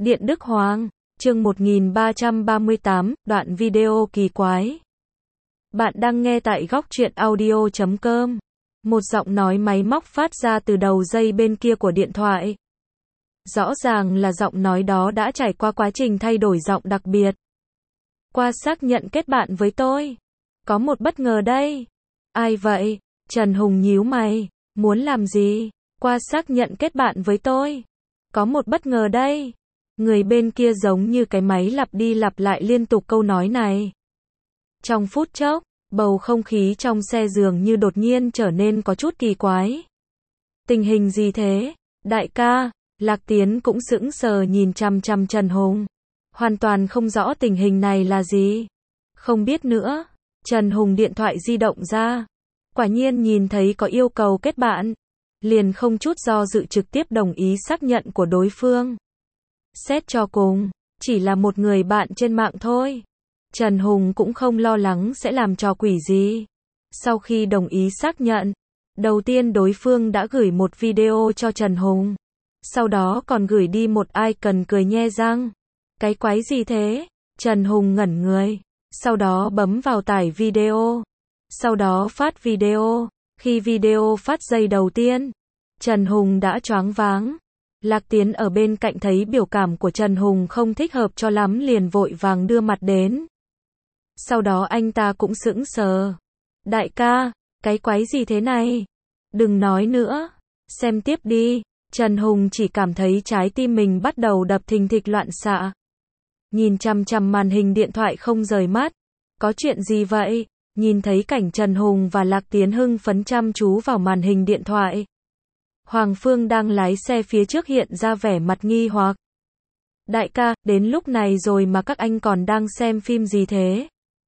Điện Đức Hoàng, chương 1338, đoạn video kỳ quái. Bạn đang nghe tại góc truyện audio.com. Một giọng nói máy móc phát ra từ đầu dây bên kia của điện thoại. Rõ ràng là giọng nói đó đã trải qua quá trình thay đổi giọng đặc biệt. Qua xác nhận kết bạn với tôi. Có một bất ngờ đây. Ai vậy? Trần Hùng nhíu mày. Muốn làm gì? Qua xác nhận kết bạn với tôi. Có một bất ngờ đây. Người bên kia giống như cái máy lặp đi lặp lại liên tục câu nói này. Trong phút chốc, bầu không khí trong xe dường như đột nhiên trở nên có chút kỳ quái. Tình hình gì thế? Đại ca, Lạc Tiến cũng sững sờ nhìn chằm chằm Trần Hùng. Hoàn toàn không rõ tình hình này là gì. Không biết nữa. Trần Hùng điện thoại di động ra. Quả nhiên nhìn thấy có yêu cầu kết bạn. Liền không chút do dự trực tiếp đồng ý xác nhận của đối phương. Xét cho cùng, chỉ là một người bạn trên mạng thôi. Trần Hùng cũng không lo lắng sẽ làm trò quỷ gì. Sau khi đồng ý xác nhận, đầu tiên đối phương đã gửi một video cho Trần Hùng. Sau đó còn gửi đi một icon cười nhe răng. Cái quái gì thế? Trần Hùng ngẩn người. Sau đó bấm vào tải video. Sau đó phát video. Khi video phát giây đầu tiên, Trần Hùng đã choáng váng. Lạc Tiến ở bên cạnh thấy biểu cảm của Trần Hùng không thích hợp cho lắm liền vội vàng đưa mặt đến. Sau đó anh ta cũng sững sờ. Đại ca, cái quái gì thế này? Đừng nói nữa. Xem tiếp đi. Trần Hùng chỉ cảm thấy trái tim mình bắt đầu đập thình thịch loạn xạ. Nhìn chằm chằm màn hình điện thoại không rời mắt. Có chuyện gì vậy? Nhìn thấy cảnh Trần Hùng và Lạc Tiến hưng phấn chăm chú vào màn hình điện thoại. Hoàng Phương đang lái xe phía trước hiện ra vẻ mặt nghi hoặc. Đại ca, đến lúc này rồi mà các anh còn đang xem phim gì thế?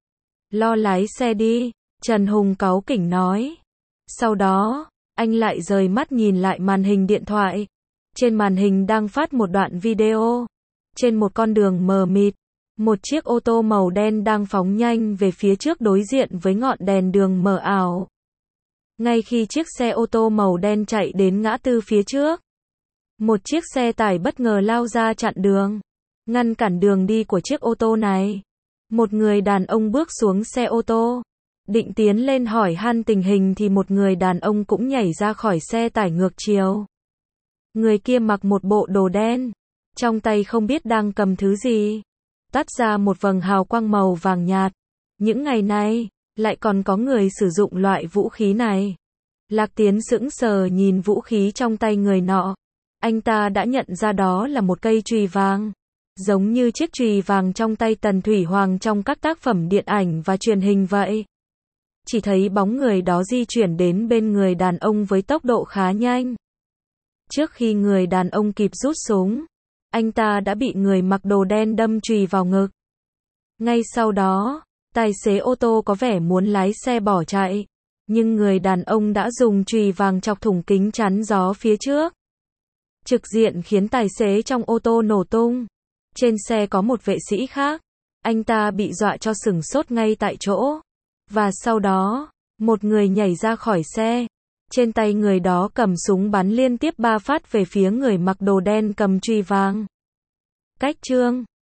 Lo lái xe đi, Trần Hùng cáu kỉnh nói. Sau đó, anh lại rời mắt nhìn lại màn hình điện thoại. Trên màn hình đang phát một đoạn video. Trên một con đường mờ mịt, một chiếc ô tô màu đen đang phóng nhanh về phía trước đối diện với ngọn đèn đường mờ ảo. Ngay khi chiếc xe ô tô màu đen chạy đến ngã tư phía trước, một chiếc xe tải bất ngờ lao ra chặn đường, ngăn cản đường đi của chiếc ô tô này. Một người đàn ông bước xuống xe ô tô, định tiến lên hỏi han tình hình thì một người đàn ông cũng nhảy ra khỏi xe tải ngược chiều. Người kia mặc một bộ đồ đen, trong tay không biết đang cầm thứ gì, tắt ra một vầng hào quang màu vàng nhạt. Những ngày này, lại còn có người sử dụng loại vũ khí này. Lạc Tiến sững sờ nhìn vũ khí trong tay người nọ. Anh ta đã nhận ra đó là một cây chùy vàng. Giống như chiếc chùy vàng trong tay Tần Thủy Hoàng trong các tác phẩm điện ảnh và truyền hình vậy. Chỉ thấy bóng người đó di chuyển đến bên người đàn ông với tốc độ khá nhanh. Trước khi người đàn ông kịp rút súng, anh ta đã bị người mặc đồ đen đâm chùy vào ngực. Ngay sau đó, tài xế ô tô có vẻ muốn lái xe bỏ chạy, nhưng người đàn ông đã dùng chùy vàng chọc thủng kính chắn gió phía trước. Trực diện khiến tài xế trong ô tô nổ tung. Trên xe có một vệ sĩ khác, anh ta bị dọa cho sửng sốt ngay tại chỗ. Và sau đó, một người nhảy ra khỏi xe. Trên tay người đó cầm súng bắn liên tiếp 3 phát về phía người mặc đồ đen cầm chùy vàng. Cách chương